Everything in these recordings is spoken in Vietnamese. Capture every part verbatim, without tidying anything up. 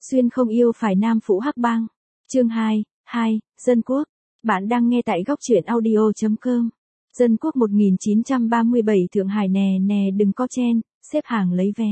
Xuyên không yêu phải nam phụ hắc bang. Chương hai, hai, Dân Quốc. Bạn đang nghe tại góc truyện audio chấm com. Dân Quốc một nghìn chín trăm ba mươi bảy Thượng Hải nè nè đừng có chen, xếp hàng lấy vé.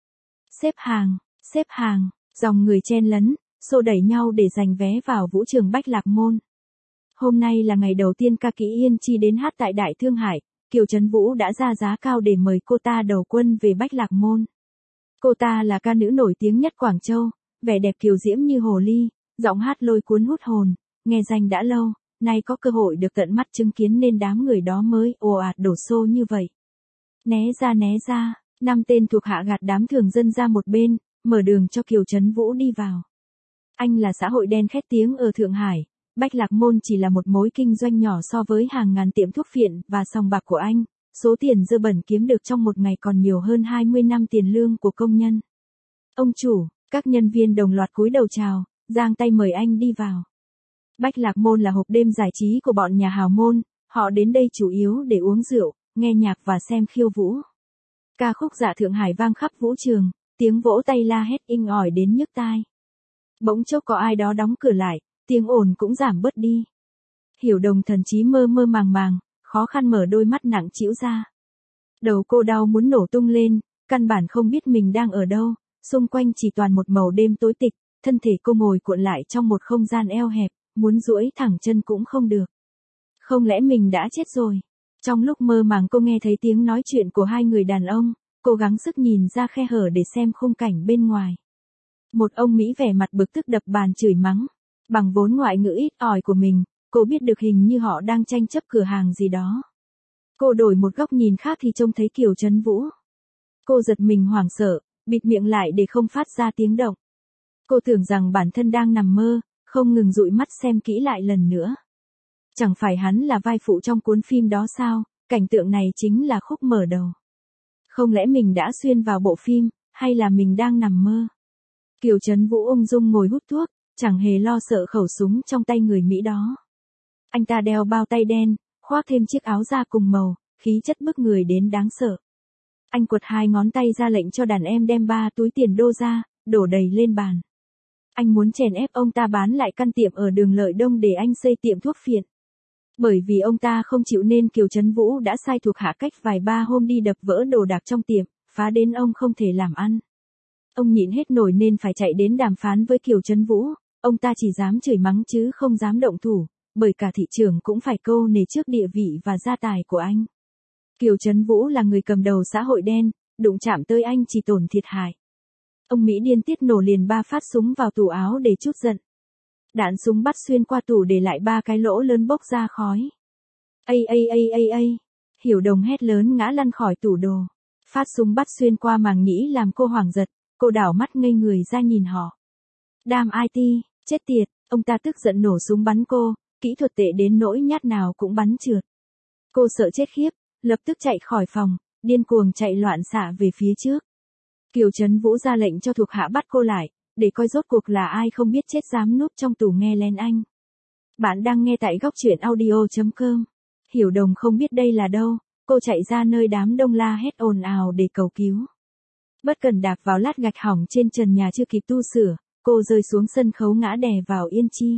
Xếp hàng, xếp hàng, dòng người chen lấn, xô đẩy nhau để giành vé vào vũ trường Bách Lạc Môn. Hôm nay là ngày đầu tiên ca kỹ Yên Chi đến hát tại Đại Thương Hải, Kiều Trấn Vũ đã ra giá cao để mời cô ta đầu quân về Bách Lạc Môn. Cô ta là ca nữ nổi tiếng nhất Quảng Châu, vẻ đẹp kiều diễm như hồ ly, giọng hát lôi cuốn hút hồn, nghe danh đã lâu, nay có cơ hội được tận mắt chứng kiến nên đám người đó mới ồ ạt đổ xô như vậy. Né ra né ra, năm tên thuộc hạ gạt đám thường dân ra một bên, mở đường cho Kiều Trấn Vũ đi vào. Anh là xã hội đen khét tiếng ở Thượng Hải, Bách Lạc Môn chỉ là một mối kinh doanh nhỏ so với hàng ngàn tiệm thuốc phiện và sòng bạc của anh, số tiền dơ bẩn kiếm được trong một ngày còn nhiều hơn hai mươi năm tiền lương của công nhân. Ông chủ, các nhân viên đồng loạt cúi đầu chào, giang tay mời anh đi vào. Bách Lạc Môn là hộp đêm giải trí của bọn nhà hào môn, họ đến đây chủ yếu để uống rượu, nghe nhạc và xem khiêu vũ. Ca khúc Dạ Thượng Hải vang khắp vũ trường, tiếng vỗ tay la hét inh ỏi đến nhức tai. Bỗng chốc có ai đó đóng cửa lại, tiếng ồn cũng giảm bớt đi. Hiểu Đồng thần trí mơ mơ màng màng, khó khăn mở đôi mắt nặng trĩu ra. Đầu cô đau muốn nổ tung lên, căn bản không biết mình đang ở đâu, xung quanh chỉ toàn một màu đêm tối tịch, thân thể cô ngồi cuộn lại trong một không gian eo hẹp, muốn duỗi thẳng chân cũng không được. Không lẽ mình đã chết rồi? Trong lúc mơ màng cô nghe thấy tiếng nói chuyện của hai người đàn ông, cố gắng sức nhìn ra khe hở để xem khung cảnh bên ngoài. Một ông Mỹ vẻ mặt bực tức đập bàn chửi mắng. Bằng vốn ngoại ngữ ít ỏi của mình, cô biết được hình như họ đang tranh chấp cửa hàng gì đó. Cô đổi một góc nhìn khác thì trông thấy Kiều Trấn Vũ. Cô giật mình hoảng sợ, bịt miệng lại để không phát ra tiếng động. Cô tưởng rằng bản thân đang nằm mơ, không ngừng dụi mắt xem kỹ lại lần nữa. Chẳng phải hắn là vai phụ trong cuốn phim đó sao, cảnh tượng này chính là khúc mở đầu. Không lẽ mình đã xuyên vào bộ phim, hay là mình đang nằm mơ? Kiều Trấn Vũ ung dung ngồi hút thuốc, chẳng hề lo sợ khẩu súng trong tay người Mỹ đó. Anh ta đeo bao tay đen, khoác thêm chiếc áo da cùng màu, khí chất bức người đến đáng sợ. Anh quật hai ngón tay ra lệnh cho đàn em đem ba túi tiền đô ra, đổ đầy lên bàn. Anh muốn chèn ép ông ta bán lại căn tiệm ở đường Lợi Đông để anh xây tiệm thuốc phiện. Bởi vì ông ta không chịu nên Kiều Trấn Vũ đã sai thuộc hạ cách vài ba hôm đi đập vỡ đồ đạc trong tiệm, phá đến ông không thể làm ăn. Ông nhịn hết nổi nên phải chạy đến đàm phán với Kiều Trấn Vũ. Ông ta chỉ dám chửi mắng chứ không dám động thủ, bởi cả thị trường cũng phải câu nể trước địa vị và gia tài của anh. Kiều Trấn Vũ là người cầm đầu xã hội đen, đụng chạm tới anh chỉ tổn thiệt hại. Ông Mỹ điên tiết nổ liền ba phát súng vào tủ áo để trút giận. Đạn súng bắt xuyên qua tủ để lại ba cái lỗ lớn bốc ra khói. Ây ây ây ây ây, Hiểu Đồng hét lớn ngã lăn khỏi tủ đồ. Phát súng bắt xuyên qua màng nhĩ làm cô hoảng giật, cô đảo mắt ngây người ra nhìn họ. Đam i tê, chết tiệt, ông ta tức giận nổ súng bắn cô, kỹ thuật tệ đến nỗi nhát nào cũng bắn trượt. Cô sợ chết khiếp, lập tức chạy khỏi phòng, điên cuồng chạy loạn xạ về phía trước. Kiều Trấn Vũ ra lệnh cho thuộc hạ bắt cô lại, để coi rốt cuộc là ai không biết chết dám núp trong tủ nghe lén anh. Bạn đang nghe tại góc truyện audio chấm com. Hiểu Đồng không biết đây là đâu, cô chạy ra nơi đám đông la hét ồn ào để cầu cứu. Bất cần đạp vào lát gạch hỏng trên trần nhà chưa kịp tu sửa, cô rơi xuống sân khấu ngã đè vào Yên Chi.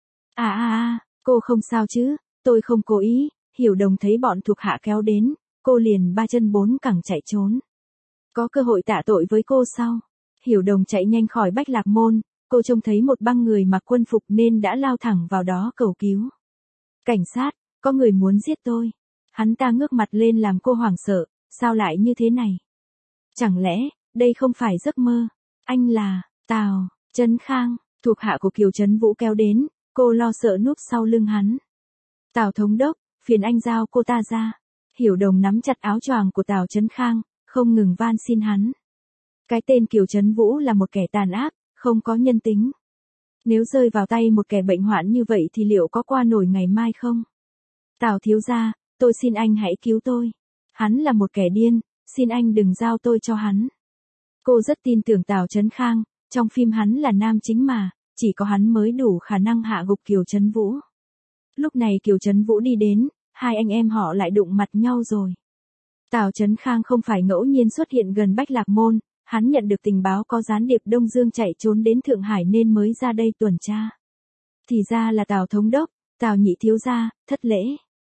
À à à, cô không sao chứ, tôi không cố ý. Hiểu Đồng thấy bọn thuộc hạ kéo đến, cô liền ba chân bốn cẳng chạy trốn. Có cơ hội tạ tội với cô sau. Hiểu Đồng chạy nhanh khỏi Bách Lạc Môn, cô trông thấy một băng người mặc quân phục nên đã lao thẳng vào đó cầu cứu. Cảnh sát, có người muốn giết tôi. Hắn ta ngước mặt lên làm cô hoảng sợ, sao lại như thế này? Chẳng lẽ, đây không phải giấc mơ? Anh là, Tào Trấn Khang, thuộc hạ của Kiều Trấn Vũ kéo đến, cô lo sợ núp sau lưng hắn. Tào thống đốc, phiền anh giao cô ta ra. Hiểu Đồng nắm chặt áo choàng của Tào Trấn Khang, không ngừng van xin hắn. Cái tên Kiều Trấn Vũ là một kẻ tàn ác, không có nhân tính. Nếu rơi vào tay một kẻ bệnh hoạn như vậy thì liệu có qua nổi ngày mai không? Tào thiếu gia, tôi xin anh hãy cứu tôi. Hắn là một kẻ điên, xin anh đừng giao tôi cho hắn. Cô rất tin tưởng Tào Trấn Khang, trong phim hắn là nam chính mà, chỉ có hắn mới đủ khả năng hạ gục Kiều Trấn Vũ. Lúc này Kiều Trấn Vũ đi đến, hai anh em họ lại đụng mặt nhau rồi. Tào Trấn Khang không phải ngẫu nhiên xuất hiện gần Bách Lạc Môn, hắn nhận được tình báo có gián điệp Đông Dương chạy trốn đến Thượng Hải nên mới ra đây tuần tra. Thì ra là Tào thống đốc, Tào nhị thiếu gia, thất lễ.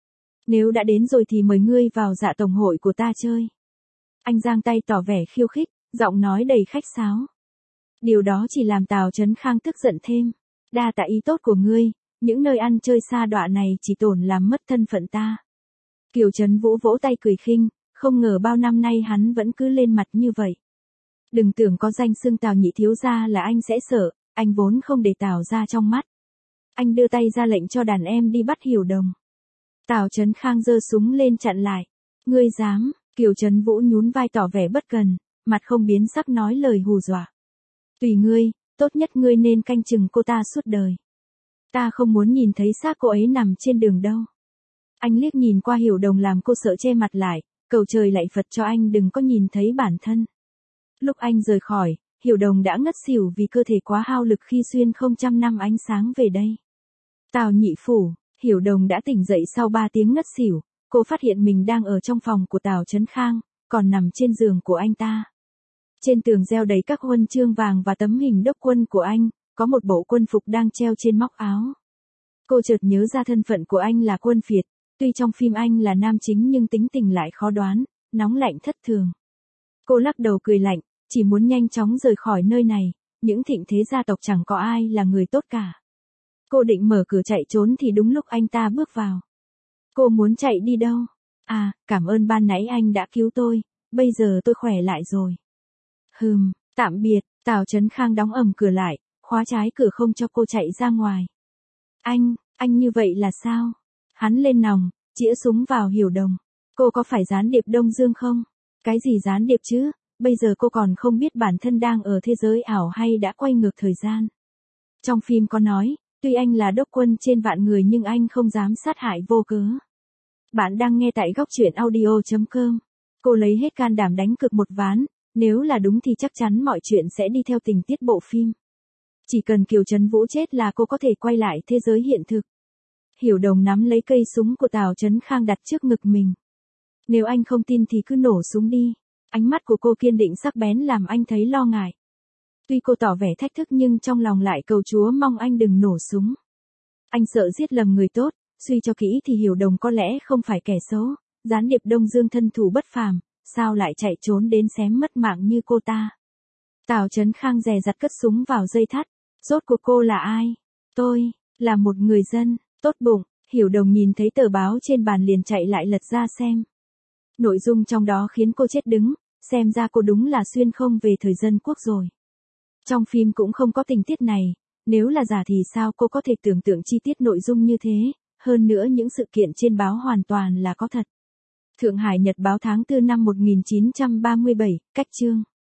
Nếu đã đến rồi thì mời ngươi vào dạ tổng hội của ta chơi. Anh giang tay tỏ vẻ khiêu khích, giọng nói đầy khách sáo. Điều đó chỉ làm Tào Chấn Khang tức giận thêm. Đa tạ ý tốt của ngươi, những nơi ăn chơi xa đọa này chỉ tổn làm mất thân phận ta. Kiều Trấn Vũ vỗ tay cười khinh, không ngờ bao năm nay hắn vẫn cứ lên mặt như vậy. Đừng tưởng có danh xưng Tào nhị thiếu gia là anh sẽ sợ, anh vốn không để Tào ra trong mắt. Anh đưa tay ra lệnh cho đàn em đi bắt Hiểu Đồng. Tào Chấn Khang giơ súng lên chặn lại. Ngươi dám? Kiều Trấn Vũ nhún vai tỏ vẻ bất cần, mặt không biến sắc nói lời hù dọa. Tùy ngươi, tốt nhất ngươi nên canh chừng cô ta suốt đời. Ta không muốn nhìn thấy xác cô ấy nằm trên đường đâu. Anh liếc nhìn qua Hiểu Đồng làm cô sợ che mặt lại, cầu trời lạy Phật cho anh đừng có nhìn thấy bản thân. Lúc anh rời khỏi, Hiểu Đồng đã ngất xỉu vì cơ thể quá hao lực khi xuyên không trăm năm ánh sáng về đây. Tào nhị phủ, Hiểu Đồng đã tỉnh dậy sau ba tiếng ngất xỉu, cô phát hiện mình đang ở trong phòng của Tào Chấn Khang, còn nằm trên giường của anh ta. Trên tường reo đầy các huân chương vàng và tấm hình đốc quân của anh, có một bộ quân phục đang treo trên móc áo. Cô chợt nhớ ra thân phận của anh là quân phiệt, tuy trong phim anh là nam chính nhưng tính tình lại khó đoán, nóng lạnh thất thường. Cô lắc đầu cười lạnh, chỉ muốn nhanh chóng rời khỏi nơi này, những thịnh thế gia tộc chẳng có ai là người tốt cả. Cô định mở cửa chạy trốn thì đúng lúc anh ta bước vào. Cô muốn chạy đi đâu? À, cảm ơn ban nãy anh đã cứu tôi, bây giờ tôi khỏe lại rồi. Hừm, tạm biệt, Tào Chấn Khang đóng ầm cửa lại, khóa trái cửa không cho cô chạy ra ngoài. Anh, anh như vậy là sao? Hắn lên nòng, chĩa súng vào Hiểu Đồng. Cô có phải gián điệp Đông Dương không? Cái gì gián điệp chứ? Bây giờ cô còn không biết bản thân đang ở thế giới ảo hay đã quay ngược thời gian. Trong phim có nói, tuy anh là đốc quân trên vạn người nhưng anh không dám sát hại vô cớ. Bạn đang nghe tại góc truyện audio chấm com. Cô lấy hết can đảm đánh cược một ván, nếu là đúng thì chắc chắn mọi chuyện sẽ đi theo tình tiết bộ phim. Chỉ cần Kiều Trấn Vũ chết là cô có thể quay lại thế giới hiện thực. Hiểu Đồng nắm lấy cây súng của Tào Chấn Khang đặt trước ngực mình. Nếu anh không tin thì cứ nổ súng đi. Ánh mắt của cô kiên định sắc bén làm anh thấy lo ngại. Tuy cô tỏ vẻ thách thức nhưng trong lòng lại cầu Chúa mong anh đừng nổ súng. Anh sợ giết lầm người tốt, suy cho kỹ thì Hiểu Đồng có lẽ không phải kẻ xấu, gián điệp Đông Dương thân thủ bất phàm, sao lại chạy trốn đến xém mất mạng như cô ta. Tào Chấn Khang dè dặt cất súng vào dây thắt. Rốt cuộc cô là ai? Tôi, là một người dân, tốt bụng. Hiểu Đồng nhìn thấy tờ báo trên bàn liền chạy lại lật ra xem. Nội dung trong đó khiến cô chết đứng, xem ra cô đúng là xuyên không về thời dân quốc rồi. Trong phim cũng không có tình tiết này, nếu là giả thì sao cô có thể tưởng tượng chi tiết nội dung như thế, hơn nữa những sự kiện trên báo hoàn toàn là có thật. Thượng Hải Nhật báo tháng tư năm một nghìn chín trăm ba mươi bảy, cách chương.